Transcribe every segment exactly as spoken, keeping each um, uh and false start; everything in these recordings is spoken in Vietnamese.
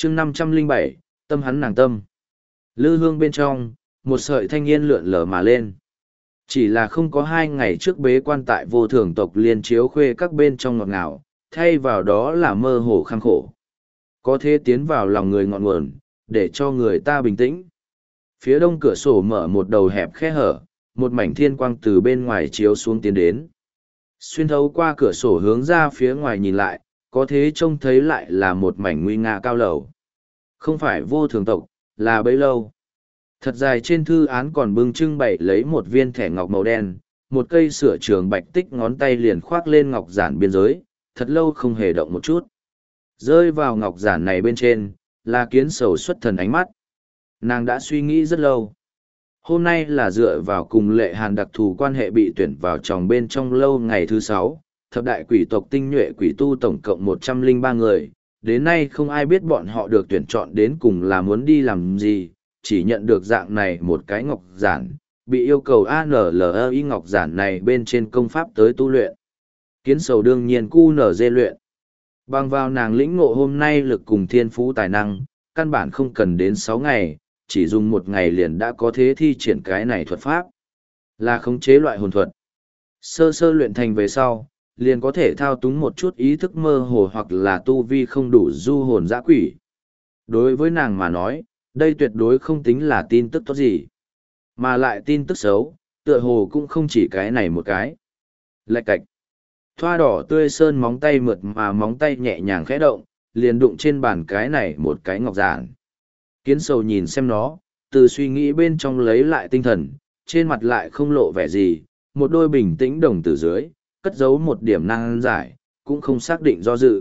chương năm trăm linh bảy tâm hắn nàng tâm. Lư hương bên trong, một sợi thanh yên lượn lờ mà lên. Chỉ là không có hai ngày trước bế quan tại vô thường tộc liên chiếu khuê các bên trong ngọt ngào, thay vào đó là mơ hồ khăng khổ. Có thể tiến vào lòng người ngọn nguồn, để cho người ta bình tĩnh. Phía đông cửa sổ mở một đầu hẹp khe hở, một mảnh thiên quang từ bên ngoài chiếu xuống tiến đến. Xuyên thấu qua cửa sổ hướng ra phía ngoài nhìn lại, có thế trông thấy lại là một mảnh nguy nga cao lầu. Không phải vô thường tộc, là bấy lâu. Thật dài trên thư án còn bưng trưng bày lấy một viên thẻ ngọc màu đen, một cây sửa trường bạch tích ngón tay liền khoác lên ngọc giản biên giới, thật lâu không hề động một chút. Rơi vào ngọc giản này bên trên, là kiến sầu xuất thần ánh mắt. Nàng đã suy nghĩ rất lâu. Hôm nay là dựa vào cùng Lệ Hàn đặc thù quan hệ bị tuyển vào tròng bên trong lâu ngày thứ sáu, thập đại quỷ tộc tinh nhuệ quỷ tu tổng cộng một trăm linh ba người, đến nay không ai biết bọn họ được tuyển chọn đến cùng là muốn đi làm gì, chỉ nhận được dạng này một cái ngọc giản, bị yêu cầu a n l e i ngọc giản này bên trên công pháp tới tu luyện. Kiến sầu đương nhiên cu nở dê luyện. Bằng vào nàng lĩnh ngộ hôm nay lực cùng thiên phú tài năng, căn bản không cần đến sáu ngày, chỉ dùng một ngày liền đã có thế thi triển cái này thuật pháp. Là khống chế loại hồn thuật. Sơ sơ luyện thành về sau, liền có thể thao túng một chút ý thức mơ hồ hoặc là tu vi không đủ du hồn dã quỷ. Đối với nàng mà nói, đây tuyệt đối không tính là tin tức tốt gì. Mà lại tin tức xấu, tựa hồ cũng không chỉ cái này một cái. Lạch cạch. Thoa đỏ tươi sơn móng tay mượt mà móng tay nhẹ nhàng khẽ động, liền đụng trên bàn cái này một cái ngọc giản. Kiến sầu nhìn xem nó, từ suy nghĩ bên trong lấy lại tinh thần, trên mặt lại không lộ vẻ gì, một đôi bình tĩnh đồng tử dưới, cất giấu một điểm năng giải, cũng không xác định do dự.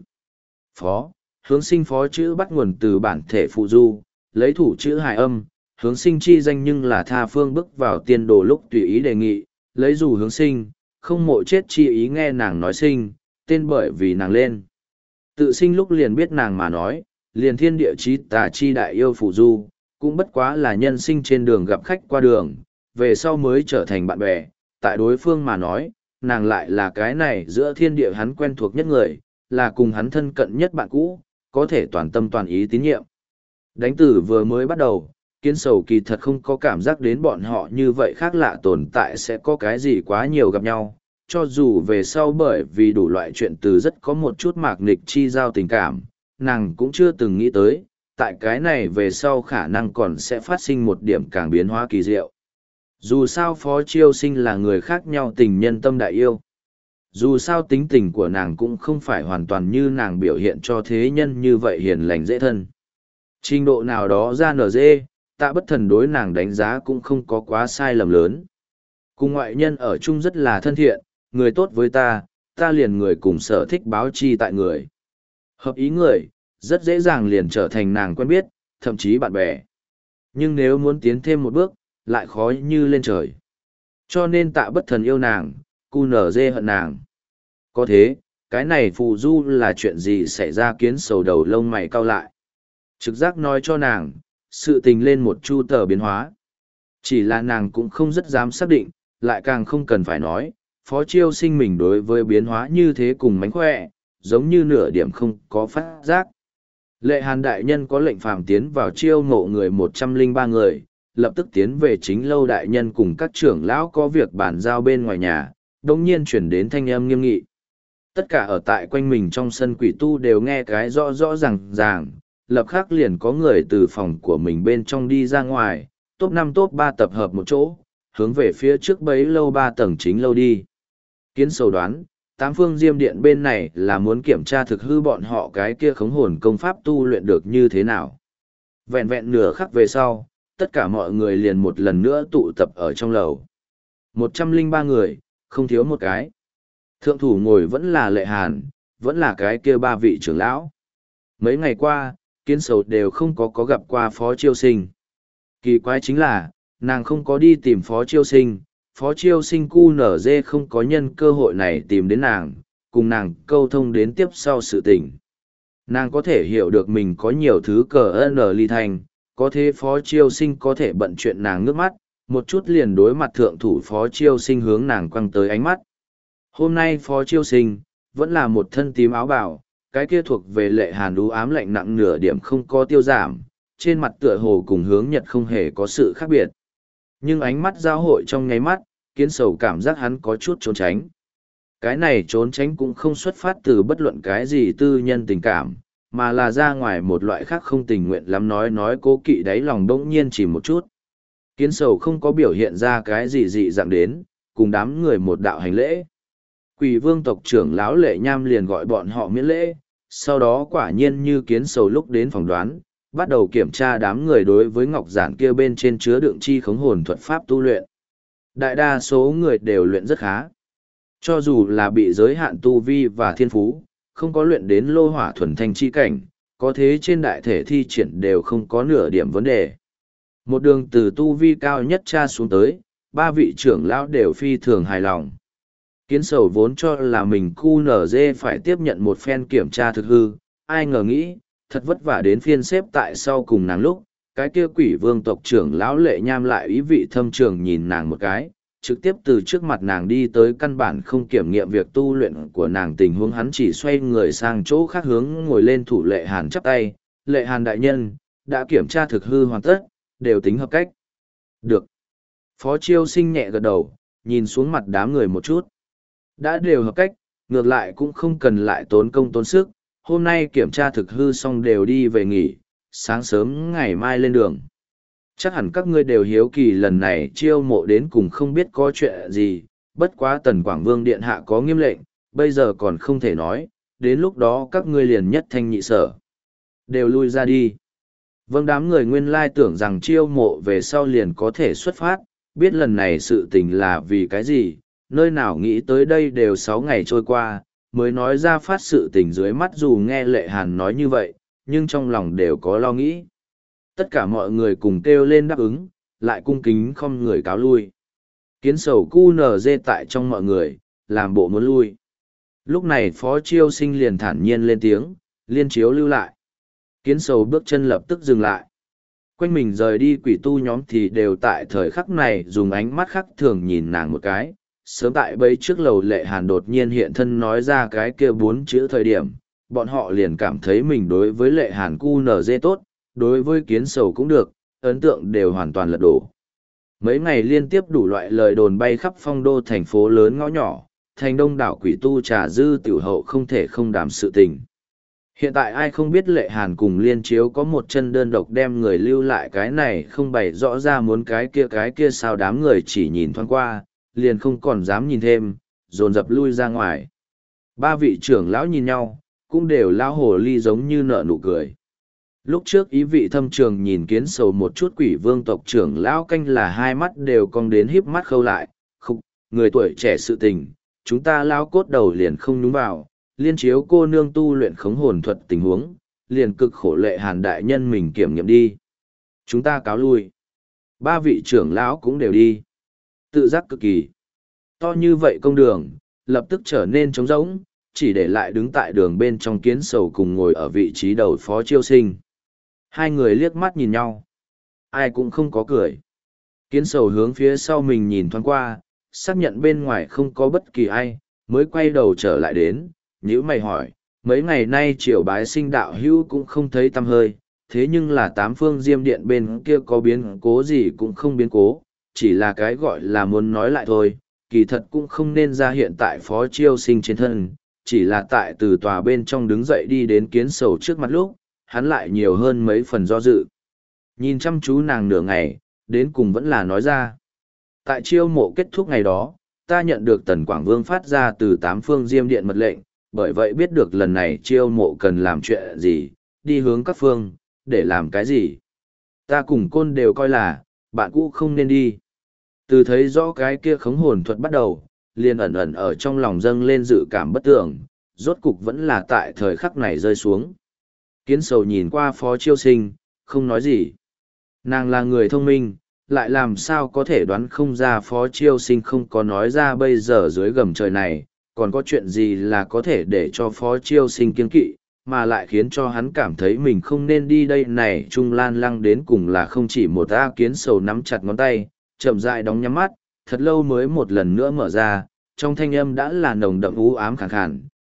Phó, hướng sinh phó chữ bắt nguồn từ bản thể phụ du, lấy thủ chữ hài âm, hướng sinh chi danh nhưng là tha phương bước vào tiên đồ lúc tùy ý đề nghị, lấy dù hướng sinh, không mộ chết chi ý nghe nàng nói sinh, tên bởi vì nàng lên. Tự sinh lúc liền biết nàng mà nói, liền thiên địa chí tà chi đại yêu phụ du, cũng bất quá là nhân sinh trên đường gặp khách qua đường, về sau mới trở thành bạn bè, tại đối phương mà nói, nàng lại là cái này giữa thiên địa hắn quen thuộc nhất người, là cùng hắn thân cận nhất bạn cũ, có thể toàn tâm toàn ý tín nhiệm. Đánh tử vừa mới bắt đầu, kiến sầu kỳ thật không có cảm giác đến bọn họ như vậy khác lạ tồn tại sẽ có cái gì quá nhiều gặp nhau, cho dù về sau bởi vì đủ loại chuyện từ rất có một chút mạc nghịch chi giao tình cảm, nàng cũng chưa từng nghĩ tới, tại cái này về sau khả năng còn sẽ phát sinh một điểm càng biến hóa kỳ diệu. Dù sao Phó Chiêu Sinh là người khác nhau tình nhân tâm đại yêu. Dù sao tính tình của nàng cũng không phải hoàn toàn như nàng biểu hiện cho thế nhân như vậy hiền lành dễ thân. Trình độ nào đó ra nở dê, Tạ Bất Thần đối nàng đánh giá cũng không có quá sai lầm lớn. Cùng ngoại nhân ở chung rất là thân thiện, người tốt với ta, ta liền người cùng sở thích báo chi tại người. Hợp ý người, rất dễ dàng liền trở thành nàng quen biết, thậm chí bạn bè. Nhưng nếu muốn tiến thêm một bước, lại khó như lên trời. Cho nên Tạ Bất Thần yêu nàng, cu nở dê hận nàng. Có thế, cái này phù du là chuyện gì xảy ra kiến sầu đầu lông mày cau lại. Trực giác nói cho nàng, sự tình lên một chu tờ biến hóa. Chỉ là nàng cũng không rất dám xác định, lại càng không cần phải nói, Phó Chiêu Sinh mình đối với biến hóa như thế cùng mánh khỏe, giống như nửa điểm không có phát giác. Lệ Hàn đại nhân có lệnh phàm tiến vào chiêu mộ người một trăm linh ba người, lập tức tiến về chính lâu đại nhân cùng các trưởng lão có việc bàn giao bên ngoài nhà, đồng nhiên chuyển đến thanh âm nghiêm nghị. Tất cả ở tại quanh mình trong sân quỷ tu đều nghe cái rõ rõ ràng ràng, lập khắc liền có người từ phòng của mình bên trong đi ra ngoài, top năm top ba tập hợp một chỗ, hướng về phía trước bấy lâu ba tầng chính lâu đi. Kiến sầu đoán, tám phương diêm điện bên này là muốn kiểm tra thực hư bọn họ cái kia khống hồn công pháp tu luyện được như thế nào. Vẹn vẹn nửa khắc về sau, tất cả mọi người liền một lần nữa tụ tập ở trong lầu. Một trăm linh ba người, không thiếu một cái. Thượng thủ ngồi vẫn là Lệ Hàn, vẫn là cái kia ba vị trưởng lão. Mấy ngày qua, kiến sầu đều không có có gặp qua Phó Chiêu Sinh. Kỳ quái chính là, nàng không có đi tìm Phó Chiêu Sinh, Phó Chiêu Sinh cu nở dê không có nhân cơ hội này tìm đến nàng, cùng nàng câu thông đến tiếp sau sự tình. Nàng có thể hiểu được mình có nhiều thứ cờ ơn ly thành, có thế Phó Chiêu Sinh có thể bận chuyện nàng nước mắt, một chút liền đối mặt thượng thủ Phó Chiêu Sinh hướng nàng quăng tới ánh mắt. Hôm nay Phó Chiêu Sinh, vẫn là một thân tím áo bào, cái kia thuộc về Lệ Hàn u ám lạnh nặng nửa điểm không có tiêu giảm, trên mặt tựa hồ cùng hướng nhật không hề có sự khác biệt. Nhưng ánh mắt giao hội trong nháy mắt, Kiến Sầu cảm giác hắn có chút trốn tránh. Cái này trốn tránh cũng không xuất phát từ bất luận cái gì tư nhân tình cảm, mà là ra ngoài một loại khác không tình nguyện lắm nói nói cố kỵ đáy lòng bỗng nhiên chỉ một chút. Kiến Sầu không có biểu hiện ra cái gì dị dạng đến, cùng đám người một đạo hành lễ. Quỷ vương tộc trưởng lão Lệ Nham liền gọi bọn họ miễn lễ, sau đó quả nhiên như Kiến Sầu lúc đến phòng đoán, bắt đầu kiểm tra đám người đối với ngọc giản kia bên trên chứa đựng chi khống hồn thuật pháp tu luyện. Đại đa số người đều luyện rất khá. Cho dù là bị giới hạn tu vi và thiên phú, không có luyện đến lô hỏa thuần thanh chi cảnh, có thế trên đại thể thi triển đều không có nửa điểm vấn đề. Một đường từ tu vi cao nhất tra xuống tới, ba vị trưởng lão đều phi thường hài lòng. Kiến Sầu vốn cho là mình cu nở dê phải tiếp nhận một phen kiểm tra thực hư, ai ngờ nghĩ, thật vất vả đến phiên xếp tại sau cùng nàng lúc, cái kia quỷ vương tộc trưởng lão Lệ Nham lại ý vị thâm trường nhìn nàng một cái, trực tiếp từ trước mặt nàng đi tới căn bản không kiểm nghiệm việc tu luyện của nàng, tình huống hắn chỉ xoay người sang chỗ khác hướng ngồi lên thủ Lệ Hàn chắp tay, Lệ Hàn đại nhân, đã kiểm tra thực hư hoàn tất, đều tính hợp cách. Được. Phó Chiêu Sinh nhẹ gật đầu, nhìn xuống mặt đám người một chút. Đã đều hợp cách, ngược lại cũng không cần lại tốn công tốn sức, hôm nay kiểm tra thực hư xong đều đi về nghỉ, sáng sớm ngày mai lên đường. Chắc hẳn các ngươi đều hiếu kỳ lần này chiêu mộ đến cùng không biết có chuyện gì, bất quá Tần Quảng Vương Điện Hạ có nghiêm lệnh, bây giờ còn không thể nói, đến lúc đó các ngươi liền nhất thanh nhị sở. Đều lui ra đi. Vâng, đám người nguyên lai tưởng rằng chiêu mộ về sau liền có thể xuất phát, biết lần này sự tình là vì cái gì, nơi nào nghĩ tới đây đều sáu ngày trôi qua, mới nói ra phát sự tình dưới mắt, dù nghe Lệ Hàn nói như vậy, nhưng trong lòng đều có lo nghĩ. Tất cả mọi người cùng kêu lên đáp ứng, lại cung kính không người cáo lui. Kiến Sầu cu nở dê tại trong mọi người, làm bộ muốn lui. Lúc này Phó Chiêu Sinh liền thản nhiên lên tiếng, Liên Chiếu lưu lại. Kiến Sầu bước chân lập tức dừng lại. Quanh mình rời đi quỷ tu nhóm thì đều tại thời khắc này dùng ánh mắt khác thường nhìn nàng một cái. Sớm tại bấy trước lầu Lệ Hàn đột nhiên hiện thân nói ra cái kia bốn chữ thời điểm, bọn họ liền cảm thấy mình đối với Lệ Hàn cu nở dê tốt, đối với Kiến Sầu cũng được, ấn tượng đều hoàn toàn lật đổ. Mấy ngày liên tiếp đủ loại lời đồn bay khắp phong đô thành phố lớn ngõ nhỏ, thành đông đảo quỷ tu trà dư tiểu hậu không thể không đảm sự tình. Hiện tại ai không biết Lệ Hàn cùng Liên Chiếu có một chân đơn độc đem người lưu lại, cái này không bày rõ ra muốn cái kia cái kia sao, đám người chỉ nhìn thoáng qua, liền không còn dám nhìn thêm, dồn dập lui ra ngoài. Ba vị trưởng lão nhìn nhau, cũng đều lao hồ ly giống như nở nụ cười. Lúc trước ý vị thâm trường nhìn Kiến Sầu một chút, quỷ vương tộc trưởng lão canh là hai mắt đều cong đến híp mắt khâu lại, khục, người tuổi trẻ sự tình, chúng ta lao cốt đầu liền không nhúng vào, Liên Chiếu cô nương tu luyện khống hồn thuật tình huống, liền cực khổ Lệ Hàn đại nhân mình kiểm nghiệm đi. Chúng ta cáo lui. Ba vị trưởng lão cũng đều đi. Tự giác cực kỳ. To như vậy công đường, lập tức trở nên trống rỗng, chỉ để lại đứng tại đường bên trong Kiến Sầu cùng ngồi ở vị trí đầu Phó Chiêu Sinh. Hai người liếc mắt nhìn nhau. Ai cũng không có cười. Kiến Sầu hướng phía sau mình nhìn thoáng qua, xác nhận bên ngoài không có bất kỳ ai, mới quay đầu trở lại đến, nhữ mày hỏi, mấy ngày nay triều bái sinh đạo hữu cũng không thấy tăm hơi, thế nhưng là tám phương diêm điện bên kia có biến cố gì cũng không biến cố, chỉ là cái gọi là muốn nói lại thôi, kỳ thật cũng không nên ra hiện tại Phó Chiêu Sinh trên thân, chỉ là tại từ tòa bên trong đứng dậy đi đến Kiến Sầu trước mặt lúc, hắn lại nhiều hơn mấy phần do dự. Nhìn chăm chú nàng nửa ngày, đến cùng vẫn là nói ra. Tại chiêu mộ kết thúc ngày đó, ta nhận được Tần Quảng Vương phát ra từ tám phương diêm điện mật lệnh, bởi vậy biết được lần này chiêu mộ cần làm chuyện gì, đi hướng các phương, để làm cái gì. Ta cùng Côn đều coi là, bạn cũ không nên đi. Từ thấy rõ cái kia khống hồn thuật bắt đầu, liền ẩn ẩn ở trong lòng dâng lên dự cảm bất tưởng, rốt cục vẫn là tại thời khắc này rơi xuống. Kiến Sầu nhìn qua Phó Chiêu Sinh, không nói gì. Nàng là người thông minh, lại làm sao có thể đoán không ra Phó Chiêu Sinh không có nói ra bây giờ dưới gầm trời này, còn có chuyện gì là có thể để cho Phó Chiêu Sinh kiêng kỵ, mà lại khiến cho hắn cảm thấy mình không nên đi đây này. Trung Lan Lăng đến cùng là không chỉ một A. Kiến Sầu nắm chặt ngón tay, chậm rãi đóng nhắm mắt, thật lâu mới một lần nữa mở ra, trong thanh âm đã là nồng đậm u ám khàn khàn,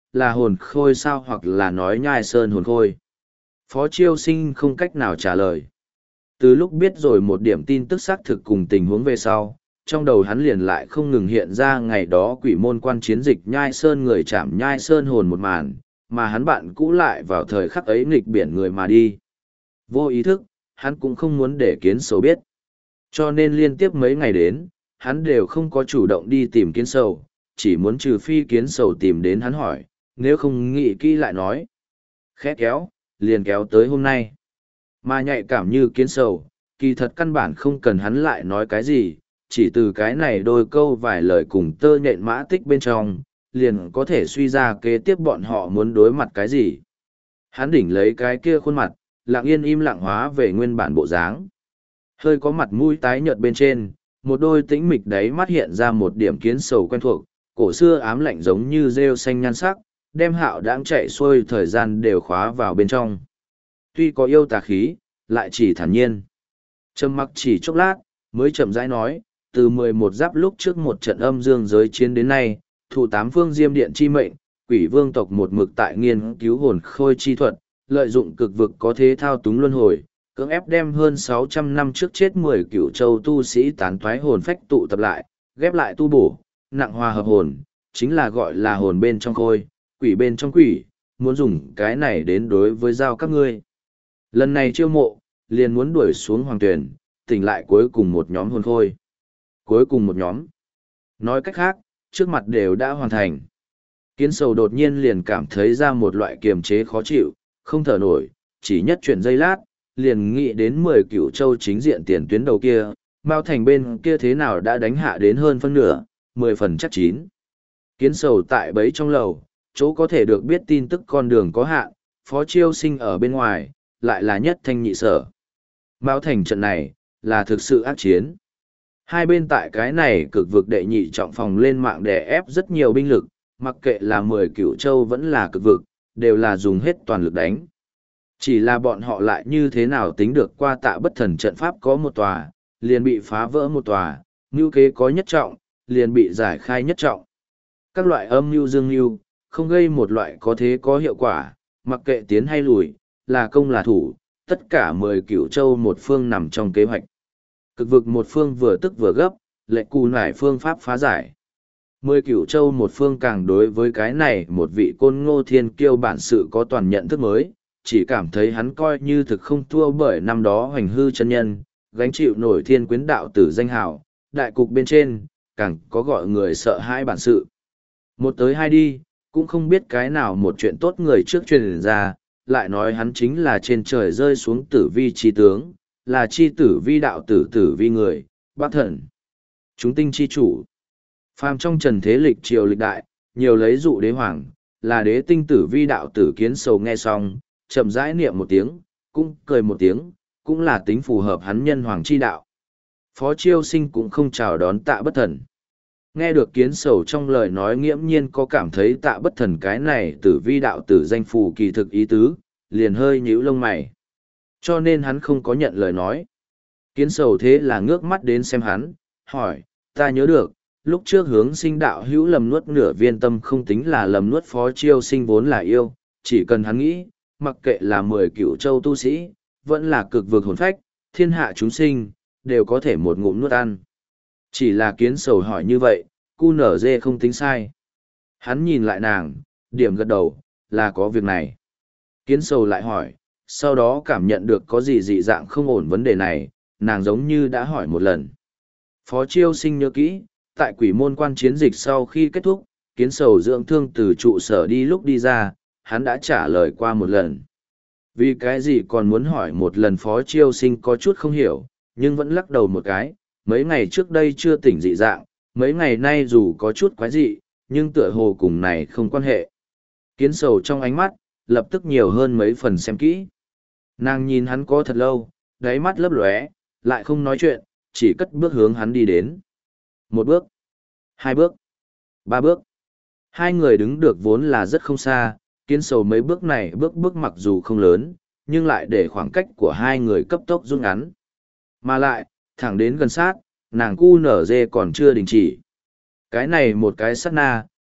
là hồn khôi sao hoặc là nói nhai sơn hồn khôi. Phó Chiêu Sinh không cách nào trả lời. Từ lúc biết rồi một điểm tin tức xác thực cùng tình huống về sau, trong đầu hắn liền lại không ngừng hiện ra ngày đó quỷ môn quan chiến dịch nhai sơn người chạm nhai sơn hồn một màn, mà hắn bạn cũ lại vào thời khắc ấy nghịch biển người mà đi. Vô ý thức, hắn cũng không muốn để kiến sầu biết. Cho nên liên tiếp mấy ngày đến, hắn đều không có chủ động đi tìm kiến sầu, chỉ muốn trừ phi kiến sầu tìm đến hắn hỏi, nếu không nghĩ kỹ lại nói. Khẽ kéo, liền kéo tới hôm nay. Mà nhạy cảm như kiến sầu, kỳ thật căn bản không cần hắn lại nói cái gì, chỉ từ cái này đôi câu vài lời cùng tơ nhện mã tích bên trong, liền có thể suy ra kế tiếp bọn họ muốn đối mặt cái gì. Hắn đỉnh lấy cái kia khuôn mặt, lặng yên im lặng hóa về nguyên bản bộ dáng. Hơi có mặt mũi tái nhợt bên trên, một đôi tĩnh mịch đấy mắt hiện ra một điểm kiến sầu quen thuộc, cổ xưa ám lạnh giống như rêu xanh nhan sắc, đem hạo đãng chạy xuôi thời gian đều khóa vào bên trong. Tuy có yêu tà khí, lại chỉ thản nhiên. Trầm mặc chỉ chốc lát, mới chậm rãi nói, từ mười một giáp lúc trước một trận âm dương giới chiến đến nay, thủ tám phương diêm điện chi mệnh, quỷ vương tộc một mực tại nghiên cứu hồn khôi chi thuật, lợi dụng cực vực có thế thao túng luân hồi, cưỡng ép đem hơn sáu trăm năm trước chết mười cựu châu tu sĩ tán thoái hồn phách tụ tập lại, ghép lại tu bổ, nặng hòa hợp hồn, chính là gọi là hồn bên trong khôi, quỷ bên trong quỷ, muốn dùng cái này đến đối với giao các ngươi. Lần này chiêu mộ, liền muốn đuổi xuống hoàng tuyển, tỉnh lại cuối cùng một nhóm hồn khôi. Cuối cùng một nhóm. Nói cách khác, trước mặt đều đã hoàn thành. Kiến sầu đột nhiên liền cảm thấy ra một loại kiềm chế khó chịu, không thở nổi, chỉ nhất chuyển giây lát, liền nghĩ đến mười cựu châu chính diện tiền tuyến đầu kia, Mao Thành bên kia thế nào đã đánh hạ đến hơn phân nửa, mười phần chắc chín. Kiến sầu tại bấy trong lầu, chỗ có thể được biết tin tức con đường có hạn, Phó Chiêu Sinh ở bên ngoài, lại là nhất thanh nhị sở. Mao Thành trận này, là thực sự ác chiến. Hai bên tại cái này cực vực đệ nhị trọng phòng lên mạng đè ép rất nhiều binh lực, mặc kệ là mười cựu châu vẫn là cực vực, đều là dùng hết toàn lực đánh. Chỉ là bọn họ lại như thế nào tính được qua tạ bất thần trận pháp có một tòa, liền bị phá vỡ một tòa, mưu kế có nhất trọng, liền bị giải khai nhất trọng. Các loại âm mưu dương mưu, không gây một loại có thế có hiệu quả, mặc kệ tiến hay lùi, là công là thủ, tất cả mười cựu châu một phương nằm trong kế hoạch. Cực vực một phương vừa tức vừa gấp, lệ cù nải phương pháp phá giải. Mười cửu châu một phương càng đối với cái này một vị côn ngô thiên kiêu bản sự có toàn nhận thức mới, chỉ cảm thấy hắn coi như thực không thua bởi năm đó hoành hư chân nhân, gánh chịu nổi thiên quyến đạo tử danh hào, đại cục bên trên, càng có gọi người sợ hãi bản sự. Một tới hai đi, cũng không biết cái nào một chuyện tốt người trước truyền ra, lại nói hắn chính là trên trời rơi xuống tử vi chi tướng, là chi tử vi đạo tử tử vi người, bác thần. Chúng tinh chi chủ. Phàm trong trần thế lịch triều lịch đại, nhiều lấy dụ đế hoàng, là đế tinh tử vi đạo tử kiến sầu nghe xong, chậm rãi niệm một tiếng, cũng cười một tiếng, cũng là tính phù hợp hắn nhân hoàng chi đạo. Phó Chiêu Sinh cũng không chào đón tạ bất thần. Nghe được kiến sầu trong lời nói nghiễm nhiên có cảm thấy tạ bất thần cái này tử vi đạo tử danh phù kỳ thực ý tứ, liền hơi nhíu lông mày. Cho nên hắn không có nhận lời nói. Kiến sầu thế là ngước mắt đến xem hắn, hỏi, ta nhớ được, lúc trước hướng sinh đạo hữu lầm nuốt nửa viên tâm không tính là lầm nuốt Phó Chiêu Sinh vốn là yêu, chỉ cần hắn nghĩ, mặc kệ là mười cửu châu tu sĩ, vẫn là cực vực hồn phách, thiên hạ chúng sinh, đều có thể một ngụm nuốt ăn. Chỉ là kiến sầu hỏi như vậy, cu nở dê không tính sai. Hắn nhìn lại nàng, điểm gật đầu, là có việc này. Kiến sầu lại hỏi, sau đó cảm nhận được có gì dị dạng không ổn vấn đề này, nàng giống như đã hỏi một lần. Phó Chiêu Sinh nhớ kỹ, tại quỷ môn quan chiến dịch sau khi kết thúc, kiến sầu dưỡng thương từ trụ sở đi lúc đi ra, hắn đã trả lời qua một lần. Vì cái gì còn muốn hỏi một lần Phó Chiêu Sinh có chút không hiểu, nhưng vẫn lắc đầu một cái, mấy ngày trước đây chưa tỉnh dị dạng, mấy ngày nay dù có chút quái dị, nhưng tựa hồ cùng này không quan hệ. Kiến sầu trong ánh mắt, lập tức nhiều hơn mấy phần xem kỹ. Nàng nhìn hắn có thật lâu, đáy mắt lấp lóe, lại không nói chuyện, chỉ cất bước hướng hắn đi đến. Một bước, hai bước, ba bước. Hai người đứng được vốn là rất không xa, kiến sầu mấy bước này bước bước mặc dù không lớn, nhưng lại để khoảng cách của hai người cấp tốc rút ngắn. Mà lại, thẳng đến gần sát, nàng cu nở dê còn chưa đình chỉ. Cái này một cái sát na,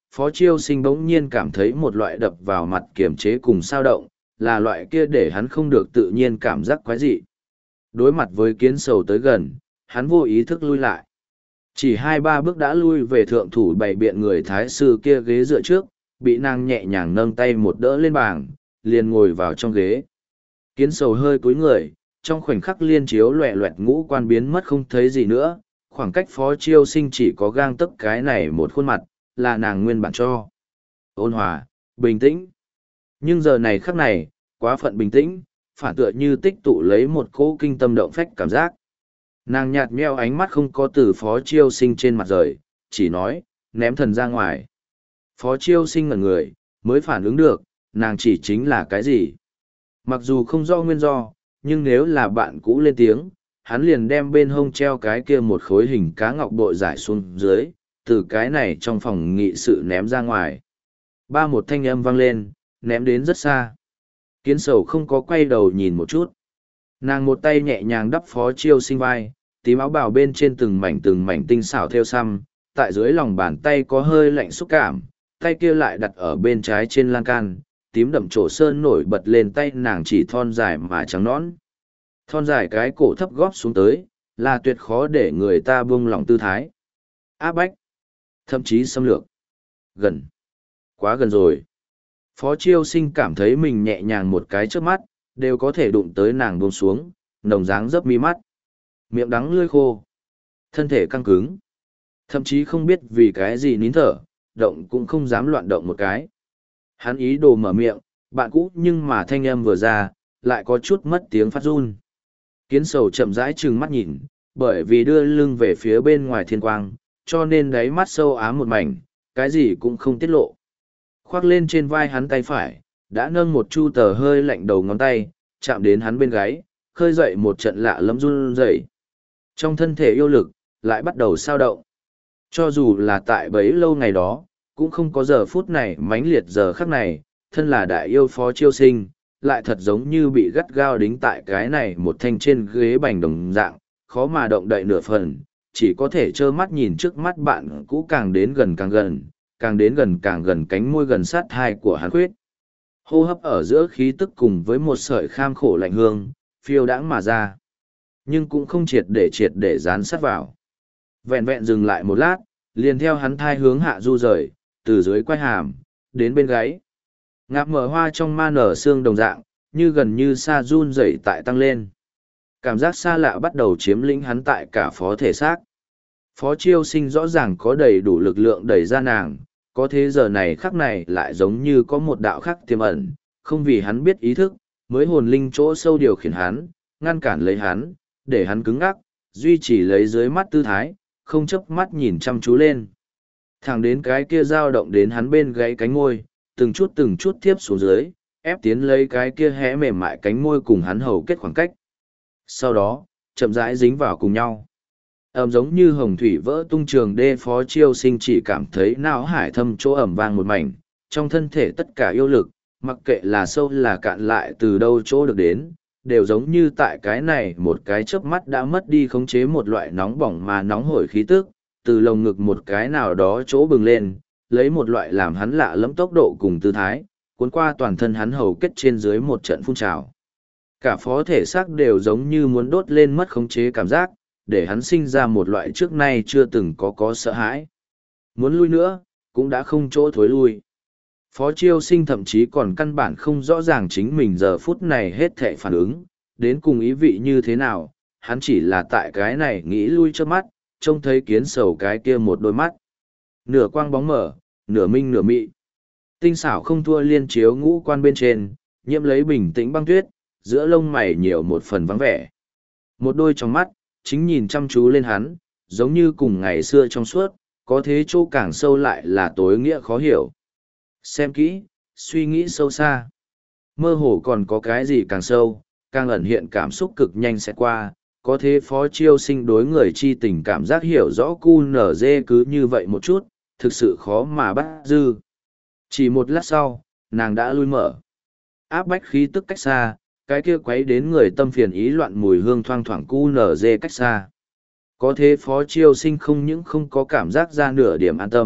Phó Chiêu Sinh bỗng nhiên cảm thấy một loại đập vào mặt kiềm chế cùng sao động, là loại kia để hắn không được tự nhiên cảm giác quái dị. Đối mặt với kiến sầu tới gần, hắn vô ý thức lui lại. Chỉ hai ba bước đã lui về thượng thủ bày biện người thái sư kia ghế dựa trước, bị nàng nhẹ nhàng nâng tay một đỡ lên bảng, liền ngồi vào trong ghế. Kiến sầu hơi cúi người, trong khoảnh khắc liên chiếu loẹ loẹt ngũ quan biến mất không thấy gì nữa, khoảng cách Phó Chiêu Sinh chỉ có gang tấc cái này một khuôn mặt, là nàng nguyên bản cho. Ôn hòa, bình tĩnh. Nhưng giờ này khắc này, quá phận bình tĩnh, phản tựa như tích tụ lấy một cỗ kinh tâm động phách cảm giác. Nàng nhạt nheo ánh mắt không có từ Phó Chiêu Sinh trên mặt rời, chỉ nói, ném thần ra ngoài. Phó Chiêu Sinh ngẩn người, mới phản ứng được, nàng chỉ chính là cái gì. Mặc dù không do nguyên do, nhưng nếu là bạn cũ lên tiếng, hắn liền đem bên hông treo cái kia một khối hình cá ngọc bội giải xuống dưới, từ cái này trong phòng nghị sự ném ra ngoài. Ba một thanh âm vang lên, ném đến rất xa. Kiến sầu không có quay đầu nhìn một chút. Nàng một tay nhẹ nhàng đắp Phó Chiêu Sinh vai, tím áo bào bên trên từng mảnh từng mảnh tinh xảo theo xăm, tại dưới lòng bàn tay có hơi lạnh xúc cảm, tay kia lại đặt ở bên trái trên lan can, tím đậm trổ sơn nổi bật lên tay nàng chỉ thon dài mà trắng nõn. Thon dài cái cổ thấp góp xuống tới, là tuyệt khó để người ta buông lỏng tư thái. Áp bách, thậm chí xâm lược. Gần. Quá gần rồi. Phó Chiêu Sinh cảm thấy mình nhẹ nhàng một cái trước mắt, đều có thể đụng tới nàng buông xuống, nồng dáng dấp mi mắt. Miệng đắng lưỡi khô. Thân thể căng cứng. Thậm chí không biết vì cái gì nín thở, động cũng không dám loạn động một cái. Hắn ý đồ mở miệng, bạn cũ nhưng mà thanh âm vừa ra, lại có chút mất tiếng phát run. Kiến sầu chậm rãi trừng mắt nhìn, bởi vì đưa lưng về phía bên ngoài thiên quang, cho nên đáy mắt sâu ám một mảnh, cái gì cũng không tiết lộ. Khoác lên trên vai hắn tay phải, đã nâng một chu tờ hơi lạnh đầu ngón tay, chạm đến hắn bên gáy, khơi dậy một trận lạ lẫm run rẩy. Trong thân thể yêu lực, lại bắt đầu sao động. Cho dù là tại bấy lâu ngày đó, cũng không có giờ phút này mãnh liệt giờ khắc này, thân là đại yêu Phó Chiêu Sinh, lại thật giống như bị gắt gao đính tại cái này một thanh trên ghế bành đồng dạng, khó mà động đậy nửa phần, chỉ có thể trơ mắt nhìn trước mắt bạn cũ càng đến gần càng gần, càng đến gần càng gần cánh môi gần sát hai của hắn khuyết. Hô hấp ở giữa khí tức cùng với một sợi kham khổ lạnh hương, phiêu đãng mà ra. Nhưng cũng không triệt để triệt để dán sát vào. Vẹn vẹn dừng lại một lát, liền theo hắn thai hướng hạ du rời, từ dưới quai hàm, đến bên gáy. Ngạp mở hoa trong ma nở xương đồng dạng, như gần như xa run rẩy tại tăng lên. Cảm giác xa lạ bắt đầu chiếm lĩnh hắn tại cả phó thể xác. Phó Chiêu Sinh rõ ràng có đầy đủ lực lượng đẩy ra nàng, có thế giờ này khắc này lại giống như có một đạo khắc tiềm ẩn, không vì hắn biết ý thức, mới hồn linh chỗ sâu điều khiển hắn, ngăn cản lấy hắn, để hắn cứng ngắc, duy trì lấy dưới mắt tư thái, không chớp mắt nhìn chăm chú lên. Thẳng đến cái kia dao động đến hắn bên gáy cánh môi, từng chút từng chút tiếp xuống dưới, ép tiến lấy cái kia hé mềm mại cánh môi cùng hắn hầu kết khoảng cách. Sau đó, chậm rãi dính vào cùng nhau. Ẩm giống như hồng thủy vỡ tung trường đê. Phó Chiêu Sinh chỉ cảm thấy não hải thâm chỗ ẩm vang một mảnh, trong thân thể tất cả yêu lực, mặc kệ là sâu là cạn lại từ đâu chỗ được đến, đều giống như tại cái này một cái chớp mắt đã mất đi khống chế một loại nóng bỏng mà nóng hổi khí tức, từ lồng ngực một cái nào đó chỗ bừng lên, lấy một loại làm hắn lạ lẫm tốc độ cùng tư thái, cuốn qua toàn thân hắn hầu kết trên dưới một trận phun trào. Cả phó thể xác đều giống như muốn đốt lên mất khống chế cảm giác, để hắn sinh ra một loại trước nay chưa từng có có sợ hãi. Muốn lui nữa, cũng đã không chỗ thối lui. Phó Chiêu Sinh thậm chí còn căn bản không rõ ràng chính mình giờ phút này hết thệ phản ứng, đến cùng ý vị như thế nào, hắn chỉ là tại cái này nghĩ lui trước mắt, trông thấy kiến sầu cái kia một đôi mắt. Nửa quang bóng mở, nửa minh nửa mị. Tinh xảo không thua liên chiếu ngũ quan bên trên, nhiễm lấy bình tĩnh băng tuyết, giữa lông mày nhiều một phần vắng vẻ. Một đôi trong mắt, chính nhìn chăm chú lên hắn, giống như cùng ngày xưa trong suốt, có thế chỗ càng sâu lại là tối nghĩa khó hiểu. Xem kỹ, suy nghĩ sâu xa. Mơ hồ còn có cái gì càng sâu, càng ẩn hiện cảm xúc cực nhanh sẽ qua, có thế Phó Chiêu Sinh đối người chi tình cảm giác hiểu rõ cu nở dê cứ như vậy một chút, thực sự khó mà bắt dư. Chỉ một lát sau, nàng đã lui mở. Áp bách khí tức cách xa, cái kia quấy đến người tâm phiền ý loạn mùi hương thoang thoảng cu nở dê cách xa. Có thế Phó Chiêu Sinh không những không có cảm giác ra nửa điểm an tâm,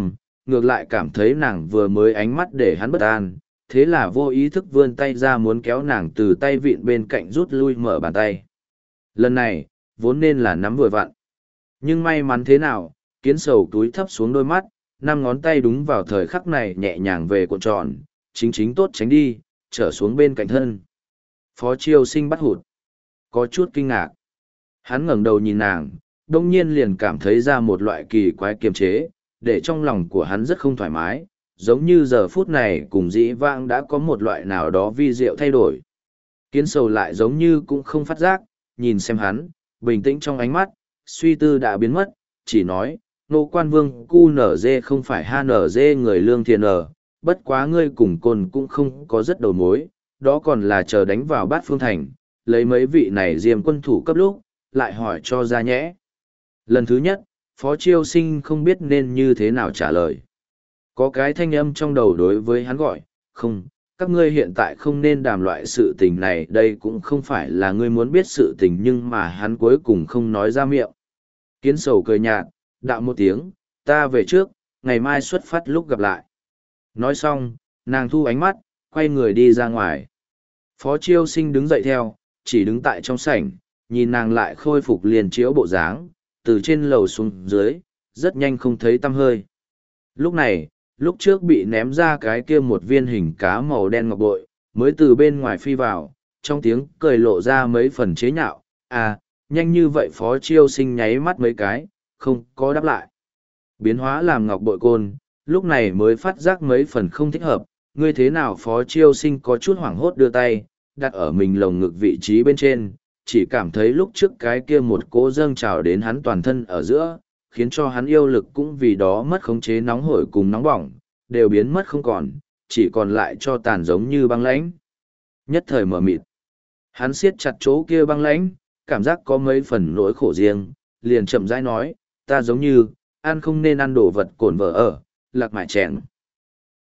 ngược lại cảm thấy nàng vừa mới ánh mắt để hắn bất an, thế là vô ý thức vươn tay ra muốn kéo nàng từ tay vịn bên cạnh rút lui mở bàn tay. Lần này, vốn nên là nắm vừa vặn. Nhưng may mắn thế nào, kiến sầu túi thấp xuống đôi mắt, năm ngón tay đúng vào thời khắc này nhẹ nhàng về cuộn tròn, chính chính tốt tránh đi, trở xuống bên cạnh thân. Phó Chiêu Sinh bắt hụt. Có chút kinh ngạc. Hắn ngẩng đầu nhìn nàng, đông nhiên liền cảm thấy ra một loại kỳ quái kiềm chế, để trong lòng của hắn rất không thoải mái, giống như giờ phút này cùng dĩ vãng đã có một loại nào đó vi diệu thay đổi. Kiến sầu lại giống như cũng không phát giác, nhìn xem hắn, bình tĩnh trong ánh mắt, suy tư đã biến mất, chỉ nói, nô quan vương cu nở dê không phải ha nở dê người lương thiền ở, bất quá ngươi cùng côn cũng không có rất đầu mối, đó còn là chờ đánh vào bát phương thành, lấy mấy vị này diêm quân thủ cấp lúc, lại hỏi cho ra nhẽ. Lần thứ nhất, Phó Chiêu Sinh không biết nên như thế nào trả lời. Có cái thanh âm trong đầu đối với hắn gọi, không, các ngươi hiện tại không nên đàm loại sự tình này, đây cũng không phải là ngươi muốn biết sự tình nhưng mà hắn cuối cùng không nói ra miệng. Kiến sầu cười nhạt, đạo một tiếng, ta về trước, ngày mai xuất phát lúc gặp lại. Nói xong, nàng thu ánh mắt, quay người đi ra ngoài. Phó Chiêu Sinh đứng dậy theo, chỉ đứng tại trong sảnh, nhìn nàng lại khôi phục liền chiếu bộ dáng, từ trên lầu xuống dưới, rất nhanh không thấy tăm hơi. Lúc này, lúc trước bị ném ra cái kia một viên hình cá màu đen ngọc bội, mới từ bên ngoài phi vào, trong tiếng cười lộ ra mấy phần chế nhạo, à, nhanh như vậy Phó Chiêu Sinh nháy mắt mấy cái, không có đáp lại. Biến hóa làm ngọc bội côn, lúc này mới phát giác mấy phần không thích hợp, ngươi thế nào Phó Chiêu Sinh có chút hoảng hốt đưa tay, đặt ở mình lồng ngực vị trí bên trên, chỉ cảm thấy lúc trước cái kia một cỗ dâng trào đến hắn toàn thân ở giữa, khiến cho hắn yêu lực cũng vì đó mất khống chế nóng hổi cùng nóng bỏng, đều biến mất không còn, chỉ còn lại cho tàn giống như băng lãnh. Nhất thời mở mịt, hắn siết chặt chỗ kia băng lãnh, cảm giác có mấy phần nỗi khổ riêng, liền chậm rãi nói, ta giống như, ăn không nên ăn đồ vật cồn vợ ở, lạc mại chèn.